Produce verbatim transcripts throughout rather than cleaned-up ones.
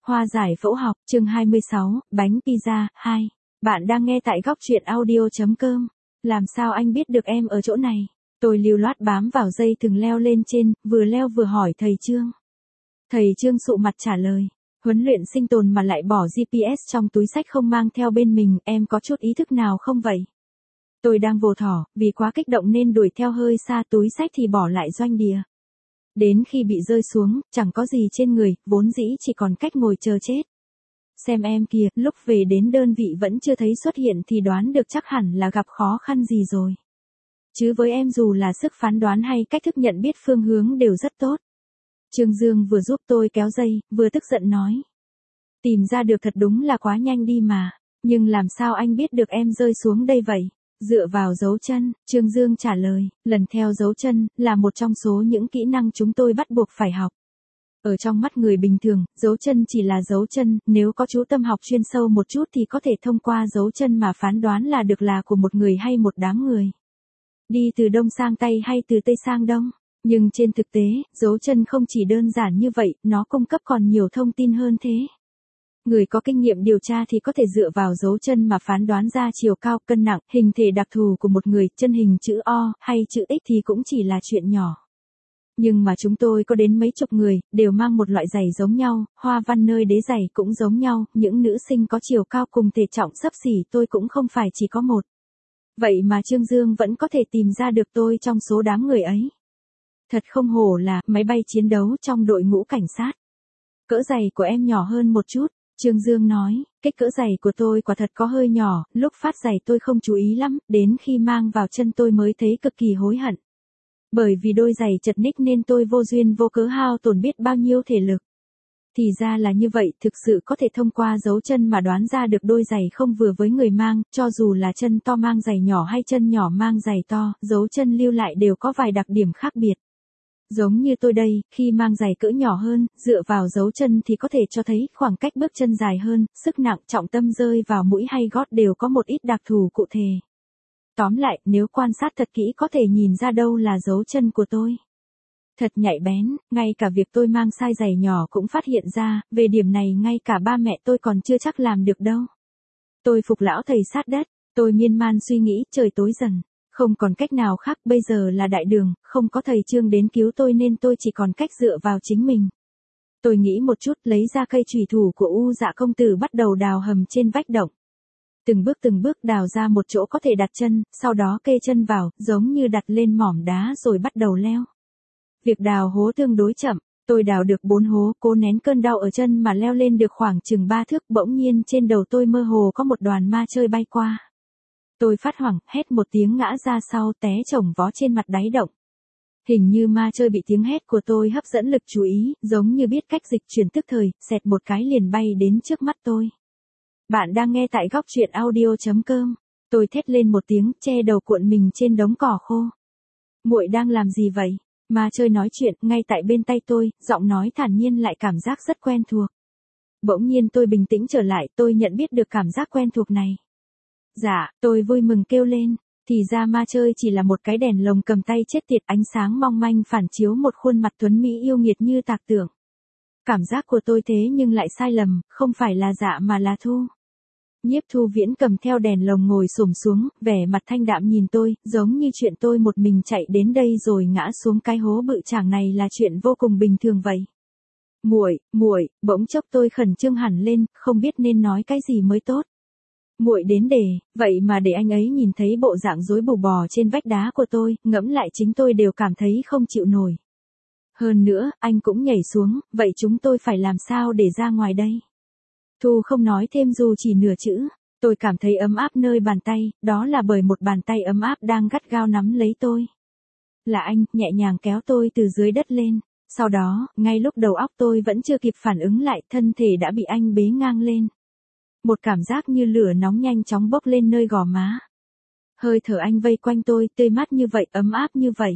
Hoa giải phẫu học, chương hai mươi sáu, bánh pizza, hai. Bạn đang nghe tại góc truyện audio.com. Làm sao anh biết được em ở chỗ này? Tôi lưu loát bám vào dây thừng leo lên trên, vừa leo vừa hỏi thầy Trương. Thầy Trương sụ mặt trả lời. Huấn luyện sinh tồn mà lại bỏ giê pê ét trong túi xách không mang theo bên mình, em có chút ý thức nào không vậy? Tôi đang vồ thỏ, vì quá kích động nên đuổi theo hơi xa, túi xách thì bỏ lại doanh địa. Đến khi bị rơi xuống, chẳng có gì trên người, vốn dĩ chỉ còn cách ngồi chờ chết. Xem em kìa, lúc về đến đơn vị vẫn chưa thấy xuất hiện thì đoán được chắc hẳn là gặp khó khăn gì rồi. Chứ với em dù là sức phán đoán hay cách thức nhận biết phương hướng đều rất tốt. Trương Dương vừa giúp tôi kéo dây, vừa tức giận nói. Tìm ra được thật đúng là quá nhanh đi mà, nhưng làm sao anh biết được em rơi xuống đây vậy? Dựa vào dấu chân, Trương Dương trả lời, lần theo dấu chân, là một trong số những kỹ năng chúng tôi bắt buộc phải học. Ở trong mắt người bình thường, dấu chân chỉ là dấu chân, nếu có chú tâm học chuyên sâu một chút thì có thể thông qua dấu chân mà phán đoán là được là của một người hay một đám người. Đi từ đông sang tây hay từ tây sang đông. Nhưng trên thực tế, dấu chân không chỉ đơn giản như vậy, nó cung cấp còn nhiều thông tin hơn thế. Người có kinh nghiệm điều tra thì có thể dựa vào dấu chân mà phán đoán ra chiều cao, cân nặng, hình thể đặc thù của một người, chân hình chữ O hay chữ X thì cũng chỉ là chuyện nhỏ. Nhưng mà chúng tôi có đến mấy chục người, đều mang một loại giày giống nhau, hoa văn nơi đế giày cũng giống nhau, những nữ sinh có chiều cao cùng thể trọng xấp xỉ tôi cũng không phải chỉ có một. Vậy mà Trương Dương vẫn có thể tìm ra được tôi trong số đám người ấy. Thật không hổ là máy bay chiến đấu trong đội ngũ cảnh sát. Cỡ giày của em nhỏ hơn một chút. Trương Dương nói, kích cỡ giày của tôi quả thật có hơi nhỏ, lúc phát giày tôi không chú ý lắm, đến khi mang vào chân tôi mới thấy cực kỳ hối hận. Bởi vì đôi giày chật ních nên tôi vô duyên vô cớ hao tổn biết bao nhiêu thể lực. Thì ra là như vậy, thực sự có thể thông qua dấu chân mà đoán ra được đôi giày không vừa với người mang, cho dù là chân to mang giày nhỏ hay chân nhỏ mang giày to, dấu chân lưu lại đều có vài đặc điểm khác biệt. Giống như tôi đây, khi mang giày cỡ nhỏ hơn, dựa vào dấu chân thì có thể cho thấy khoảng cách bước chân dài hơn, sức nặng, trọng tâm rơi vào mũi hay gót đều có một ít đặc thù cụ thể. Tóm lại, nếu quan sát thật kỹ có thể nhìn ra đâu là dấu chân của tôi. Thật nhạy bén, ngay cả việc tôi mang size giày nhỏ cũng phát hiện ra, về điểm này ngay cả ba mẹ tôi còn chưa chắc làm được đâu. Tôi phục lão thầy sát đất, tôi miên man suy nghĩ, trời tối dần. Không còn cách nào khác, bây giờ là đại đường, không có thầy Trương đến cứu tôi nên tôi chỉ còn cách dựa vào chính mình. Tôi nghĩ một chút, lấy ra cây chùy thủ của U Dạ công tử bắt đầu đào hầm trên vách động. Từng bước từng bước đào ra một chỗ có thể đặt chân, sau đó kê chân vào, giống như đặt lên mỏm đá rồi bắt đầu leo. Việc đào hố tương đối chậm, tôi đào được bốn hố, cố nén cơn đau ở chân mà leo lên được khoảng chừng ba thước, bỗng nhiên trên đầu tôi mơ hồ có một đoàn ma chơi bay qua. Tôi phát hoảng, hét một tiếng ngã ra sau té chồng vó trên mặt đáy động. Hình như ma chơi bị tiếng hét của tôi hấp dẫn lực chú ý, giống như biết cách dịch chuyển tức thời, xẹt một cái liền bay đến trước mắt tôi. Bạn đang nghe tại góc truyện audio.com. Tôi thét lên một tiếng, che đầu cuộn mình trên đống cỏ khô. Muội đang làm gì vậy? Ma chơi nói chuyện, ngay tại bên tay tôi, giọng nói thản nhiên lại cảm giác rất quen thuộc. Bỗng nhiên tôi bình tĩnh trở lại, tôi nhận biết được cảm giác quen thuộc này. Dạ, tôi vui mừng kêu lên, thì ra ma chơi chỉ là một cái đèn lồng cầm tay chết tiệt, ánh sáng mong manh phản chiếu một khuôn mặt tuấn mỹ yêu nghiệt như tạc tượng. Cảm giác của tôi thế nhưng lại sai lầm, không phải là Dạ mà là Thu. Nhiếp Thu Viễn cầm theo đèn lồng ngồi xổm xuống, vẻ mặt thanh đạm nhìn tôi, giống như chuyện tôi một mình chạy đến đây rồi ngã xuống cái hố bự chảng này là chuyện vô cùng bình thường vậy. Muội, muội, bỗng chốc tôi khẩn trương hẳn lên, không biết nên nói cái gì mới tốt. Muội đến để, vậy mà để anh ấy nhìn thấy bộ dạng rối bù bò trên vách đá của tôi, ngẫm lại chính tôi đều cảm thấy không chịu nổi. Hơn nữa, anh cũng nhảy xuống, vậy chúng tôi phải làm sao để ra ngoài đây? Thu không nói thêm dù chỉ nửa chữ, tôi cảm thấy ấm áp nơi bàn tay, đó là bởi một bàn tay ấm áp đang gắt gao nắm lấy tôi. Là anh, nhẹ nhàng kéo tôi từ dưới đất lên, sau đó, ngay lúc đầu óc tôi vẫn chưa kịp phản ứng lại, thân thể đã bị anh bế ngang lên. Một cảm giác như lửa nóng nhanh chóng bốc lên nơi gò má. Hơi thở anh vây quanh tôi, tươi mát như vậy, ấm áp như vậy.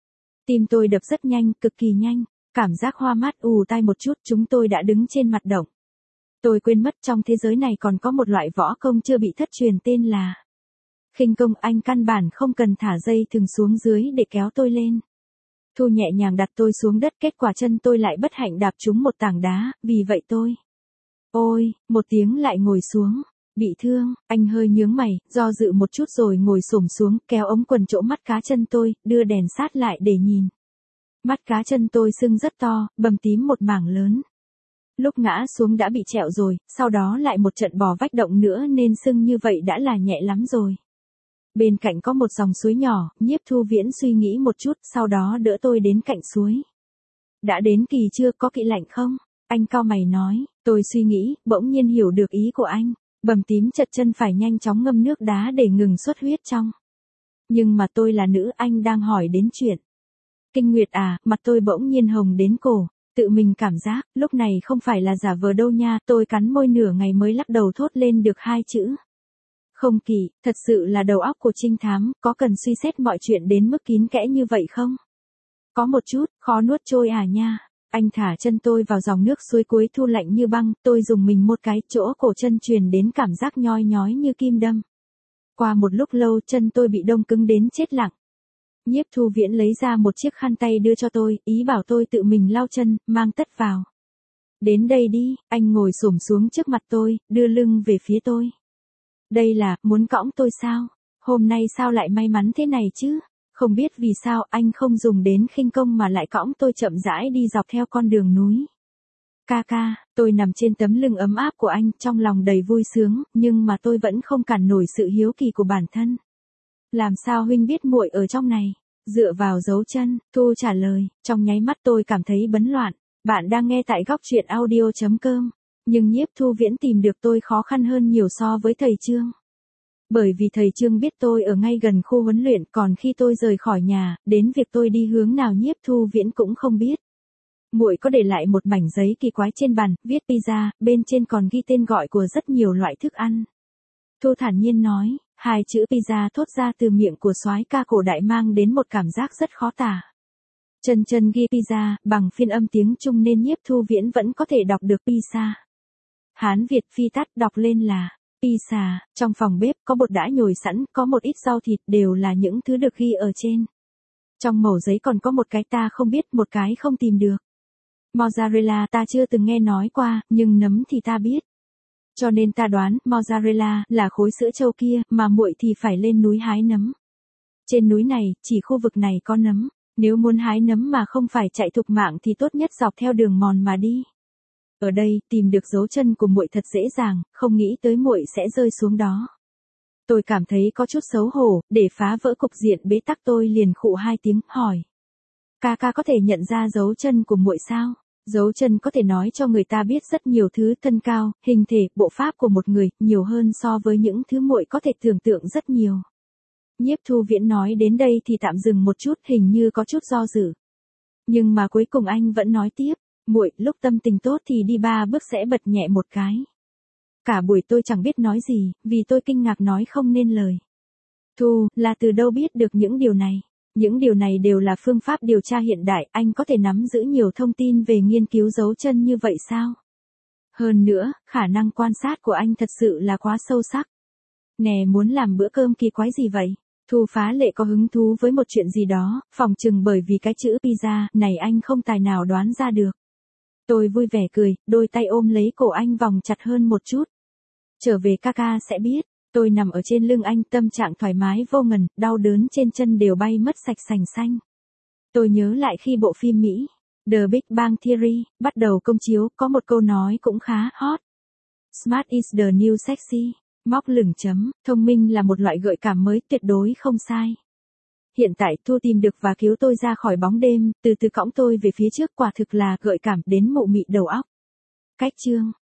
Tim tôi đập rất nhanh, cực kỳ nhanh, cảm giác hoa mắt ù tai một chút, chúng tôi đã đứng trên mặt động. Tôi quên mất trong thế giới này còn có một loại võ công chưa bị thất truyền tên là khinh công, anh căn bản không cần thả dây thừng xuống dưới để kéo tôi lên. Thu nhẹ nhàng đặt tôi xuống đất, kết quả chân tôi lại bất hạnh đạp trúng một tảng đá, vì vậy tôi Ôi, một tiếng lại ngồi xuống. Bị thương, anh hơi nhướng mày, do dự một chút rồi ngồi xổm xuống, kéo ống quần chỗ mắt cá chân tôi, đưa đèn sát lại để nhìn. Mắt cá chân tôi sưng rất to, bầm tím một mảng lớn. Lúc ngã xuống đã bị trẹo rồi, sau đó lại một trận bò vách động nữa nên sưng như vậy đã là nhẹ lắm rồi. Bên cạnh có một dòng suối nhỏ, Nhiếp Thu Viễn suy nghĩ một chút, sau đó đỡ tôi đến cạnh suối. Đã đến kỳ chưa, có kỵ lạnh không? Anh cau mày nói, tôi suy nghĩ, bỗng nhiên hiểu được ý của anh. Bầm tím chật chân phải nhanh chóng ngâm nước đá để ngừng xuất huyết trong. Nhưng mà tôi là nữ, anh đang hỏi đến chuyện kinh nguyệt à, mặt tôi bỗng nhiên hồng đến cổ. Tự mình cảm giác, lúc này không phải là giả vờ đâu nha, tôi cắn môi nửa ngày mới lắc đầu thốt lên được hai chữ. Không kỳ, thật sự là đầu óc của trinh thám, có cần suy xét mọi chuyện đến mức kín kẽ như vậy không? Có một chút, khó nuốt trôi à nha. Anh thả chân tôi vào dòng nước suối cuối thu lạnh như băng, tôi dùng mình một cái, chỗ cổ chân truyền đến cảm giác nhói nhói như kim đâm. Qua một lúc lâu chân tôi bị đông cứng đến chết lặng. Nhiếp Thu Viễn lấy ra một chiếc khăn tay đưa cho tôi, ý bảo tôi tự mình lau chân, mang tất vào. Đến đây đi, anh ngồi xổm xuống trước mặt tôi, đưa lưng về phía tôi. Đây là, muốn cõng tôi sao? Hôm nay sao lại may mắn thế này chứ? Không biết vì sao anh không dùng đến khinh công mà lại cõng tôi chậm rãi đi dọc theo con đường núi. Ca ca, tôi nằm trên tấm lưng ấm áp của anh, trong lòng đầy vui sướng, nhưng mà tôi vẫn không cản nổi sự hiếu kỳ của bản thân. Làm sao huynh biết muội ở trong này? Dựa vào dấu chân, Thu trả lời, trong nháy mắt tôi cảm thấy bấn loạn. Bạn đang nghe tại góc truyện audio chấm com. Nhưng Nhiếp Thu Viễn tìm được tôi khó khăn hơn nhiều so với thầy Trương. Bởi vì thầy Trương biết tôi ở ngay gần khu huấn luyện, còn khi tôi rời khỏi nhà, đến việc tôi đi hướng nào Nhiếp Thu Viễn cũng không biết. Muội có để lại một mảnh giấy kỳ quái trên bàn, viết pizza, bên trên còn ghi tên gọi của rất nhiều loại thức ăn. Thu thản nhiên nói, hai chữ pizza thốt ra từ miệng của soái ca cổ đại mang đến một cảm giác rất khó tả. Chân chân ghi pizza, bằng phiên âm tiếng Trung nên Nhiếp Thu Viễn vẫn có thể đọc được pizza. Hán Việt phi tắt đọc lên là pizza, trong phòng bếp có bột đã nhồi sẵn, có một ít rau thịt đều là những thứ được ghi ở trên. Trong mẩu giấy còn có một cái ta không biết, một cái không tìm được. Mozzarella ta chưa từng nghe nói qua, nhưng nấm thì ta biết. Cho nên ta đoán mozzarella là khối sữa trâu kia, mà muội thì phải lên núi hái nấm. Trên núi này, chỉ khu vực này có nấm, nếu muốn hái nấm mà không phải chạy thục mạng thì tốt nhất dọc theo đường mòn mà đi. Ở đây, tìm được dấu chân của muội thật dễ dàng, không nghĩ tới muội sẽ rơi xuống đó. Tôi cảm thấy có chút xấu hổ, để phá vỡ cục diện bế tắc tôi liền khụ hai tiếng, hỏi. Ca ca có thể nhận ra dấu chân của muội sao? Dấu chân có thể nói cho người ta biết rất nhiều thứ, thân cao, hình thể, bộ pháp của một người, nhiều hơn so với những thứ muội có thể tưởng tượng rất nhiều. Nhiếp Thu Viễn nói đến đây thì tạm dừng một chút, hình như có chút do dự. Nhưng mà cuối cùng anh vẫn nói tiếp, muội, lúc tâm tình tốt thì đi ba bước sẽ bật nhẹ một cái. Cả buổi tôi chẳng biết nói gì, vì tôi kinh ngạc nói không nên lời. Thu, là từ đâu biết được những điều này? Những điều này đều là phương pháp điều tra hiện đại, anh có thể nắm giữ nhiều thông tin về nghiên cứu dấu chân như vậy sao? Hơn nữa, khả năng quan sát của anh thật sự là quá sâu sắc. Nè, muốn làm bữa cơm kỳ quái gì vậy? Thu phá lệ có hứng thú với một chuyện gì đó, phòng chừng bởi vì cái chữ pizza này anh không tài nào đoán ra được. Tôi vui vẻ cười, đôi tay ôm lấy cổ anh vòng chặt hơn một chút. Trở về ca ca sẽ biết. Tôi nằm ở trên lưng anh, tâm trạng thoải mái vô ngần, đau đớn trên chân đều bay mất sạch sành xanh. Tôi nhớ lại khi bộ phim Mỹ, The Big Bang Theory, bắt đầu công chiếu, có một câu nói cũng khá hot. Smart is the new sexy. Móc lửng chấm, thông minh là một loại gợi cảm mới, tuyệt đối không sai. Hiện tại Thu tìm được và cứu tôi ra khỏi bóng đêm, từ từ cõng tôi về phía trước, quả thực là gợi cảm đến mụ mị đầu óc. Cách chương